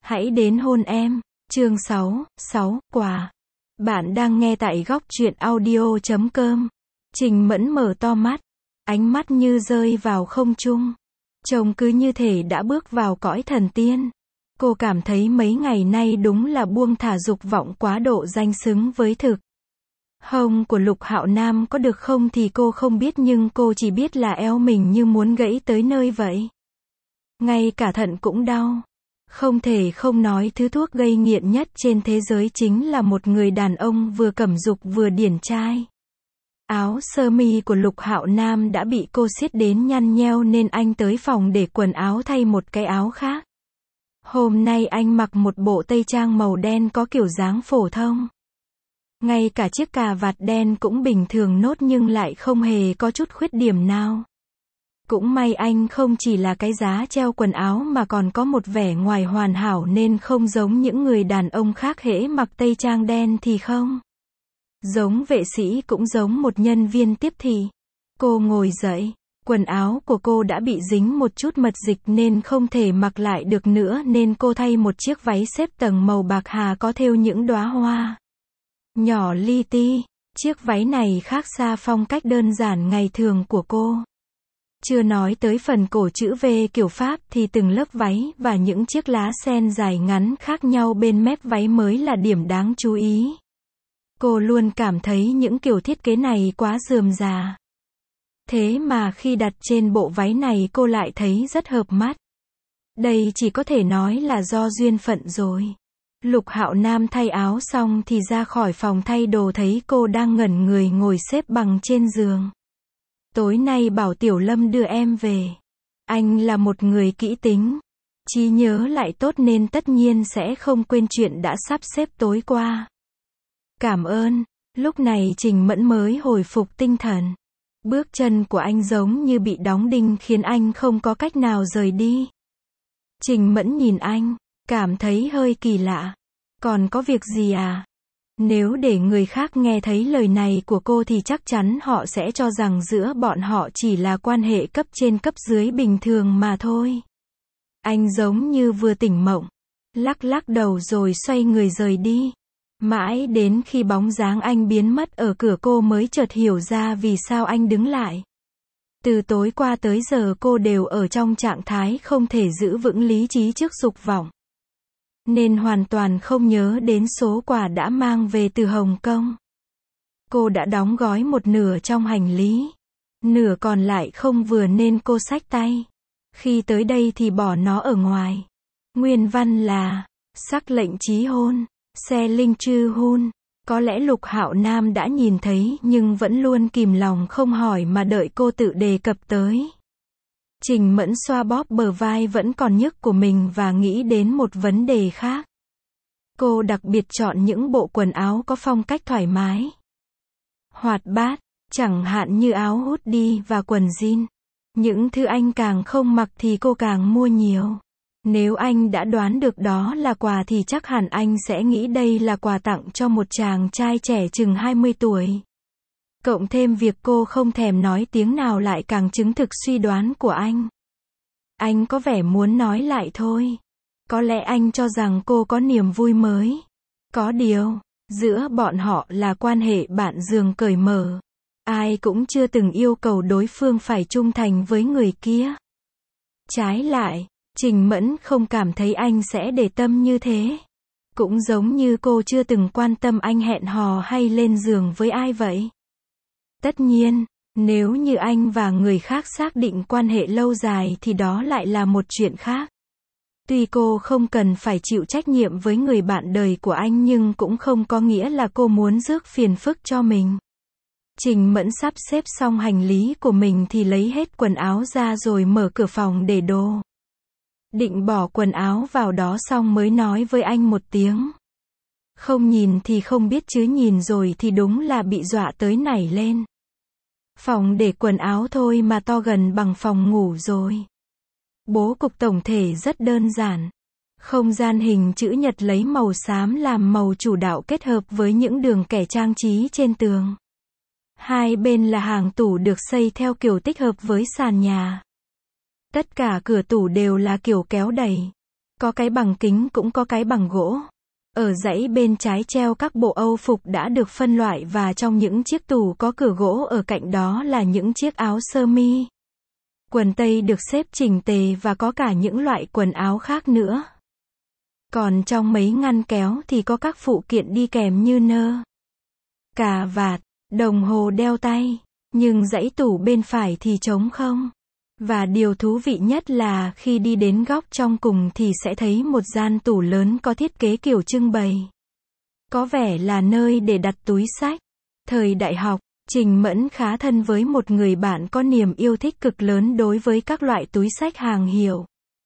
Hãy đến hôn em. Chương 6, quà. Bạn đang nghe tại góc truyện audio.com. Trình Mẫn mở to mắt, ánh mắt như rơi vào không trung. Trông cứ như thể đã bước vào cõi thần tiên. Cô cảm thấy mấy ngày nay đúng là buông thả dục vọng quá độ danh xứng với thực. Hông của Lục Hạo Nam có được không thì cô không biết, nhưng cô chỉ biết là eo mình như muốn gãy tới nơi vậy. Ngay cả thận cũng đau. Không thể không nói thứ thuốc gây nghiện nhất trên thế giới chính là một người đàn ông vừa cẩm dục vừa điển trai. Áo sơ mi của Lục Hạo Nam đã bị cô siết đến nhăn nheo nên anh tới phòng để quần áo thay một cái áo khác. Hôm nay anh mặc một bộ tây trang màu đen có kiểu dáng phổ thông. Ngay cả chiếc cà vạt đen cũng bình thường nốt nhưng lại không hề có chút khuyết điểm nào. Cũng may anh không chỉ là cái giá treo quần áo mà còn có một vẻ ngoài hoàn hảo nên không giống những người đàn ông khác hễ mặc tây trang đen thì không. Giống vệ sĩ cũng giống một nhân viên tiếp thị. Cô ngồi dậy, quần áo của cô đã bị dính một chút mật dịch nên không thể mặc lại được nữa nên cô thay một chiếc váy xếp tầng màu bạc hà có thêu những đóa hoa nhỏ li ti. Chiếc váy này khác xa phong cách đơn giản ngày thường của cô. Chưa nói tới phần cổ chữ V kiểu Pháp thì từng lớp váy và những chiếc lá sen dài ngắn khác nhau bên mép váy mới là điểm đáng chú ý. Cô luôn cảm thấy những kiểu thiết kế này quá rườm rà. Thế mà khi đặt trên bộ váy này cô lại thấy rất hợp mắt. Đây chỉ có thể nói là do duyên phận rồi. Lục Hạo Nam thay áo xong thì ra khỏi phòng thay đồ thấy cô đang ngẩn người ngồi xếp bằng trên giường. Tối nay bảo Tiểu Lâm đưa em về. Anh là một người kỹ tính, trí nhớ lại tốt nên tất nhiên sẽ không quên chuyện đã sắp xếp tối qua. Cảm ơn. Lúc này Trình Mẫn mới hồi phục tinh thần. Bước chân của anh giống như bị đóng đinh khiến anh không có cách nào rời đi. Trình Mẫn nhìn anh, cảm thấy hơi kỳ lạ. Còn có việc gì à? Nếu để người khác nghe thấy lời này của cô thì chắc chắn họ sẽ cho rằng giữa bọn họ chỉ là quan hệ cấp trên cấp dưới bình thường mà thôi. Anh giống như vừa tỉnh mộng, lắc lắc đầu rồi xoay người rời đi. Mãi đến khi bóng dáng anh biến mất ở cửa cô mới chợt hiểu ra vì sao anh đứng lại. Từ tối qua tới giờ cô đều ở trong trạng thái không thể giữ vững lý trí trước dục vọng. Nên hoàn toàn không nhớ đến số quà đã mang về từ Hồng Kông. Cô đã đóng gói một nửa trong hành lý. Nửa còn lại không vừa nên cô xách tay. Khi tới đây thì bỏ nó ở ngoài. Nguyên văn là sắc lệnh chí hôn, xe linh chư hôn. Có lẽ Lục Hạo Nam đã nhìn thấy nhưng vẫn luôn kìm lòng không hỏi mà đợi cô tự đề cập tới. Trình Mẫn xoa bóp bờ vai vẫn còn nhức của mình và nghĩ đến một vấn đề khác. Cô đặc biệt chọn những bộ quần áo có phong cách thoải mái, hoạt bát, chẳng hạn như áo hoodie và quần jean. Những thứ anh càng không mặc thì cô càng mua nhiều. Nếu anh đã đoán được đó là quà thì chắc hẳn anh sẽ nghĩ đây là quà tặng cho một chàng trai trẻ chừng 20 tuổi. Cộng thêm việc cô không thèm nói tiếng nào lại càng chứng thực suy đoán của anh. Anh có vẻ muốn nói lại thôi. Có lẽ anh cho rằng cô có niềm vui mới. Có điều, giữa bọn họ là quan hệ bạn giường cởi mở. Ai cũng chưa từng yêu cầu đối phương phải trung thành với người kia. Trái lại, Trình Mẫn không cảm thấy anh sẽ để tâm như thế. Cũng giống như cô chưa từng quan tâm anh hẹn hò hay lên giường với ai vậy. Tất nhiên, nếu như anh và người khác xác định quan hệ lâu dài thì đó lại là một chuyện khác. Tuy cô không cần phải chịu trách nhiệm với người bạn đời của anh nhưng cũng không có nghĩa là cô muốn rước phiền phức cho mình. Trình Mẫn sắp xếp xong hành lý của mình thì lấy hết quần áo ra rồi mở cửa phòng để đồ. Định bỏ quần áo vào đó xong mới nói với anh một tiếng. Không nhìn thì không biết chứ nhìn rồi thì đúng là bị dọa tới nảy lên. Phòng để quần áo thôi mà to gần bằng phòng ngủ rồi. Bố cục tổng thể rất đơn giản. Không gian hình chữ nhật lấy màu xám làm màu chủ đạo kết hợp với những đường kẻ trang trí trên tường. Hai bên là hàng tủ được xây theo kiểu tích hợp với sàn nhà. Tất cả cửa tủ đều là kiểu kéo đẩy. Có cái bằng kính cũng có cái bằng gỗ. Ở dãy bên trái treo các bộ âu phục đã được phân loại và trong những chiếc tủ có cửa gỗ ở cạnh đó là những chiếc áo sơ mi. Quần tây được xếp chỉnh tề và có cả những loại quần áo khác nữa. Còn trong mấy ngăn kéo thì có các phụ kiện đi kèm như nơ, cà vạt, đồng hồ đeo tay. Nhưng dãy tủ bên phải thì trống không. Và điều thú vị nhất là khi đi đến góc trong cùng thì sẽ thấy một gian tủ lớn có thiết kế kiểu trưng bày. Có vẻ là nơi để đặt túi sách. Thời đại học, Trình Mẫn khá thân với một người bạn có niềm yêu thích cực lớn đối với các loại túi sách hàng hiệu.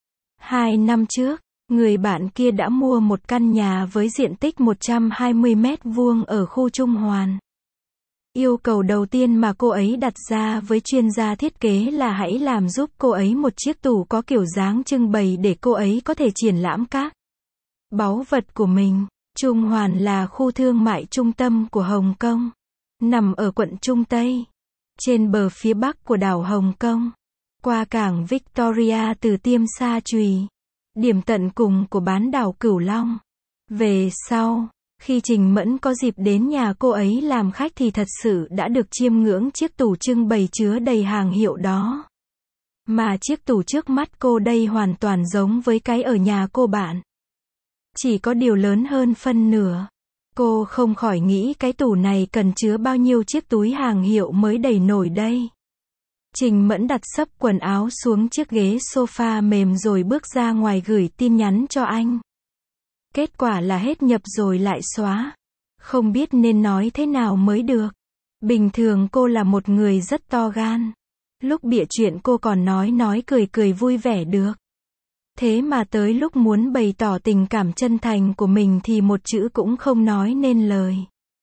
2 năm trước, người bạn kia đã mua một căn nhà với diện tích 120 mét vuông ở khu Trung Hoàn. Yêu cầu đầu tiên mà cô ấy đặt ra với chuyên gia thiết kế là hãy làm giúp cô ấy một chiếc tủ có kiểu dáng trưng bày để cô ấy có thể triển lãm các báu vật của mình. Trung Hoàn là khu thương mại trung tâm của Hồng Kông, nằm ở quận Trung Tây, trên bờ phía bắc của đảo Hồng Kông, qua cảng Victoria từ Tiêm Sa Chùy, điểm tận cùng của bán đảo Cửu Long. Về sau, khi Trình Mẫn có dịp đến nhà cô ấy làm khách thì thật sự đã được chiêm ngưỡng chiếc tủ trưng bày chứa đầy hàng hiệu đó. Mà chiếc tủ trước mắt cô đây hoàn toàn giống với cái ở nhà cô bạn. Chỉ có điều lớn hơn phân nửa. Cô không khỏi nghĩ cái tủ này cần chứa bao nhiêu chiếc túi hàng hiệu mới đầy nổi đây. Trình Mẫn đặt xấp quần áo xuống chiếc ghế sofa mềm rồi bước ra ngoài gửi tin nhắn cho anh. Kết quả là hết nhập rồi lại xóa. Không biết nên nói thế nào mới được. Bình thường cô là một người rất to gan. Lúc bịa chuyện cô còn nói cười vui vẻ được. Thế mà tới lúc muốn bày tỏ tình cảm chân thành của mình thì một chữ cũng không nói nên lời.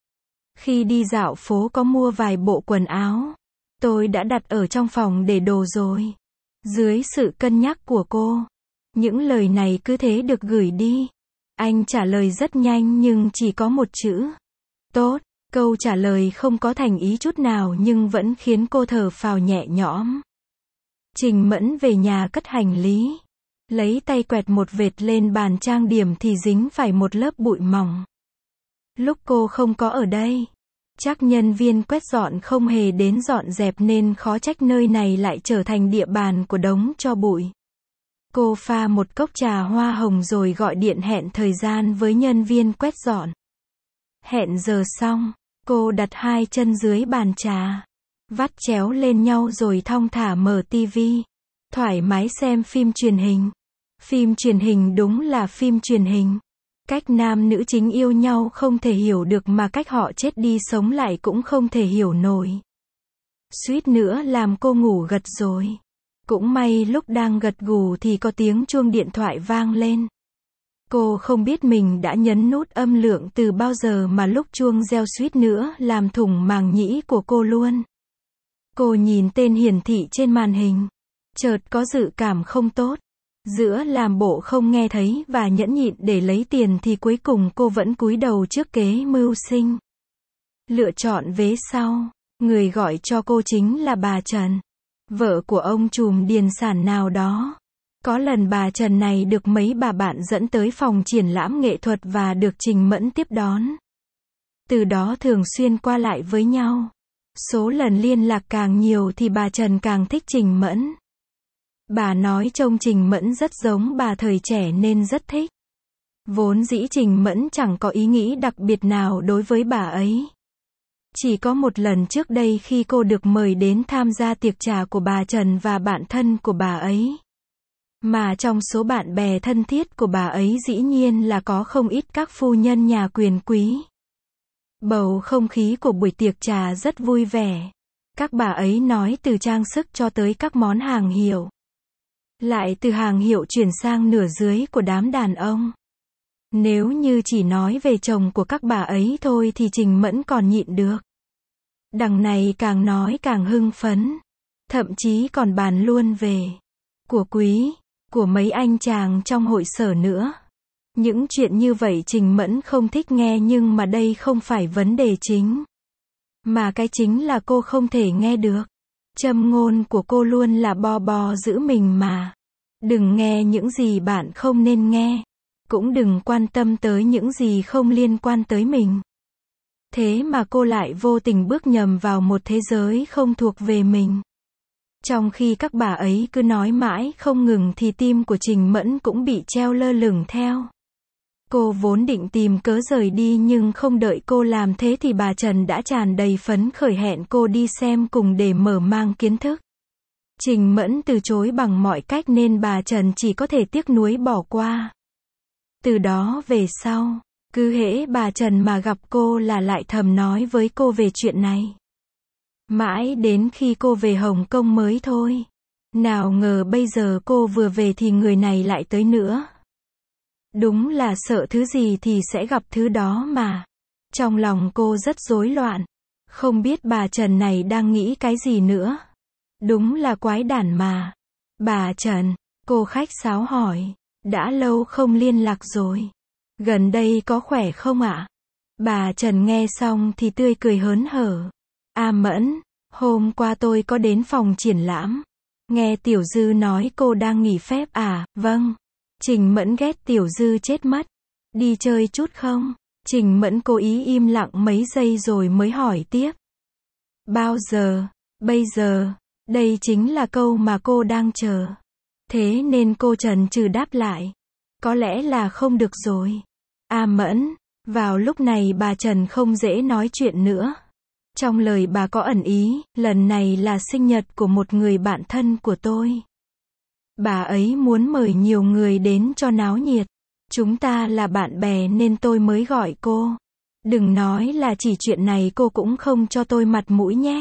Khi đi dạo phố có mua vài bộ quần áo. Tôi đã đặt ở trong phòng để đồ rồi. Dưới sự cân nhắc của cô, những lời này cứ thế được gửi đi. Anh trả lời rất nhanh nhưng chỉ có một chữ. Tốt. Câu trả lời không có thành ý chút nào nhưng vẫn khiến cô thở phào nhẹ nhõm. Trình Mẫn về nhà cất hành lý. Lấy tay quẹt một vệt lên bàn trang điểm thì dính phải một lớp bụi mỏng. Lúc cô không có ở đây, chắc nhân viên quét dọn không hề đến dọn dẹp nên khó trách nơi này lại trở thành địa bàn của đống tro bụi. Cô pha một cốc trà hoa hồng rồi gọi điện hẹn thời gian với nhân viên quét dọn. Hẹn giờ xong, cô đặt hai chân dưới bàn trà, vắt chéo lên nhau rồi thong thả mở tivi, thoải mái xem phim truyền hình. Phim truyền hình đúng là phim truyền hình. Cách nam nữ chính yêu nhau không thể hiểu được mà cách họ chết đi sống lại cũng không thể hiểu nổi. Suýt nữa làm cô ngủ gật rồi. Cũng may lúc đang gật gù thì có tiếng chuông điện thoại vang lên. Cô không biết mình đã nhấn nút âm lượng từ bao giờ mà lúc chuông reo suýt nữa làm thủng màng nhĩ của cô luôn. Cô nhìn tên hiển thị trên màn hình. Chợt có dự cảm không tốt. Giữa làm bộ không nghe thấy và nhẫn nhịn để lấy tiền thì cuối cùng cô vẫn cúi đầu trước kế mưu sinh. Lựa chọn vế sau. Người gọi cho cô chính là bà Trần, vợ của ông trùm điền sản nào đó. Có lần bà Trần này được mấy bà bạn dẫn tới phòng triển lãm nghệ thuật và được Trình Mẫn tiếp đón. Từ đó thường xuyên qua lại với nhau. Số lần liên lạc càng nhiều thì bà Trần càng thích Trình Mẫn. Bà nói trông Trình Mẫn rất giống bà thời trẻ nên rất thích. Vốn dĩ Trình Mẫn chẳng có ý nghĩ đặc biệt nào đối với bà ấy. Chỉ có một lần trước đây khi cô được mời đến tham gia tiệc trà của bà Trần và bạn thân của bà ấy. Mà trong số bạn bè thân thiết của bà ấy dĩ nhiên là có không ít các phu nhân nhà quyền quý. Bầu không khí của buổi tiệc trà rất vui vẻ. Các bà ấy nói từ trang sức cho tới các món hàng hiệu. Lại từ hàng hiệu chuyển sang nửa dưới của đám đàn ông. Nếu như chỉ nói về chồng của các bà ấy thôi thì Trình Mẫn còn nhịn được. Đằng này càng nói càng hưng phấn. Thậm chí còn bàn luôn về của quý, của mấy anh chàng trong hội sở nữa. Những chuyện như vậy Trình Mẫn không thích nghe nhưng mà đây không phải vấn đề chính. Mà cái chính là cô không thể nghe được. Châm ngôn của cô luôn là bo bo giữ mình mà. Đừng nghe những gì bạn không nên nghe. Cũng đừng quan tâm tới những gì không liên quan tới mình. Thế mà cô lại vô tình bước nhầm vào một thế giới không thuộc về mình. Trong khi các bà ấy cứ nói mãi không ngừng thì tim của Trình Mẫn cũng bị treo lơ lửng theo. Cô vốn định tìm cớ rời đi nhưng không đợi cô làm thế thì bà Trần đã tràn đầy phấn khởi hẹn cô đi xem cùng để mở mang kiến thức. Trình Mẫn từ chối bằng mọi cách nên bà Trần chỉ có thể tiếc nuối bỏ qua. Từ đó về sau, cứ hễ bà Trần mà gặp cô là lại thầm nói với cô về chuyện này. Mãi đến khi cô về Hồng Kông mới thôi. Nào ngờ bây giờ cô vừa về thì người này lại tới nữa. Đúng là sợ thứ gì thì sẽ gặp thứ đó mà. Trong lòng cô rất rối loạn. Không biết bà Trần này đang nghĩ cái gì nữa. Đúng là quái đản mà. Bà Trần, cô khách sáo hỏi. Đã lâu không liên lạc rồi. Gần đây có khỏe không ạ? Bà Trần nghe xong thì tươi cười hớn hở. À Mẫn, hôm qua tôi có đến phòng triển lãm. Nghe Tiểu Dư nói cô đang nghỉ phép à? Vâng. Trình Mẫn ghét Tiểu Dư chết mất. Đi chơi chút không? Trình Mẫn cố ý im lặng mấy giây rồi mới hỏi tiếp. Bao giờ? Bây giờ. Đây chính là câu mà cô đang chờ. Thế nên cô chần chừ đáp lại. Có lẽ là không được rồi. À Mẫn. Vào lúc này bà Trần không dễ nói chuyện nữa. Trong lời bà có ẩn ý, lần này là sinh nhật của một người bạn thân của tôi. Bà ấy muốn mời nhiều người đến cho náo nhiệt. Chúng ta là bạn bè nên tôi mới gọi cô. Đừng nói là chỉ chuyện này cô cũng không cho tôi mặt mũi nhé.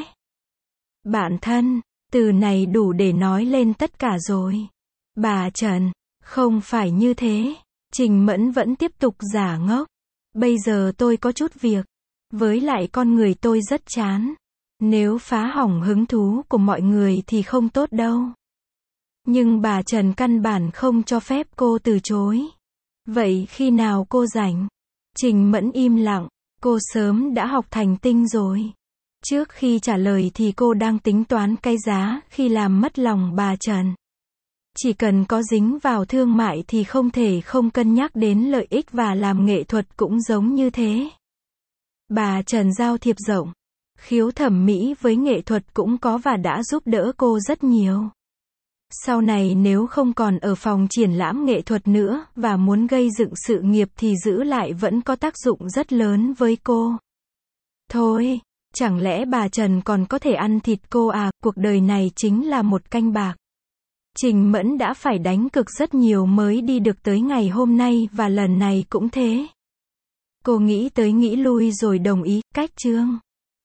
Bạn thân, từ này đủ để nói lên tất cả rồi. Bà Trần, không phải như thế. Trình Mẫn vẫn tiếp tục giả ngốc. Bây giờ tôi có chút việc. Với lại con người tôi rất chán. Nếu phá hỏng hứng thú của mọi người thì không tốt đâu. Nhưng bà Trần căn bản không cho phép cô từ chối. Vậy khi nào cô rảnh? Trình Mẫn im lặng. Cô sớm đã học thành tinh rồi. Trước khi trả lời thì cô đang tính toán cái giá khi làm mất lòng bà Trần. Chỉ cần có dính vào thương mại thì không thể không cân nhắc đến lợi ích và làm nghệ thuật cũng giống như thế. Bà Trần giao thiệp rộng. Khiếu thẩm mỹ với nghệ thuật cũng có và đã giúp đỡ cô rất nhiều. Sau này nếu không còn ở phòng triển lãm nghệ thuật nữa và muốn gây dựng sự nghiệp thì giữ lại vẫn có tác dụng rất lớn với cô. Thôi, chẳng lẽ bà Trần còn có thể ăn thịt cô à? Cuộc đời này chính là một canh bạc. Trình Mẫn đã phải đánh cực rất nhiều mới đi được tới ngày hôm nay và lần này cũng thế. Cô nghĩ tới nghĩ lui rồi đồng ý, cách chương.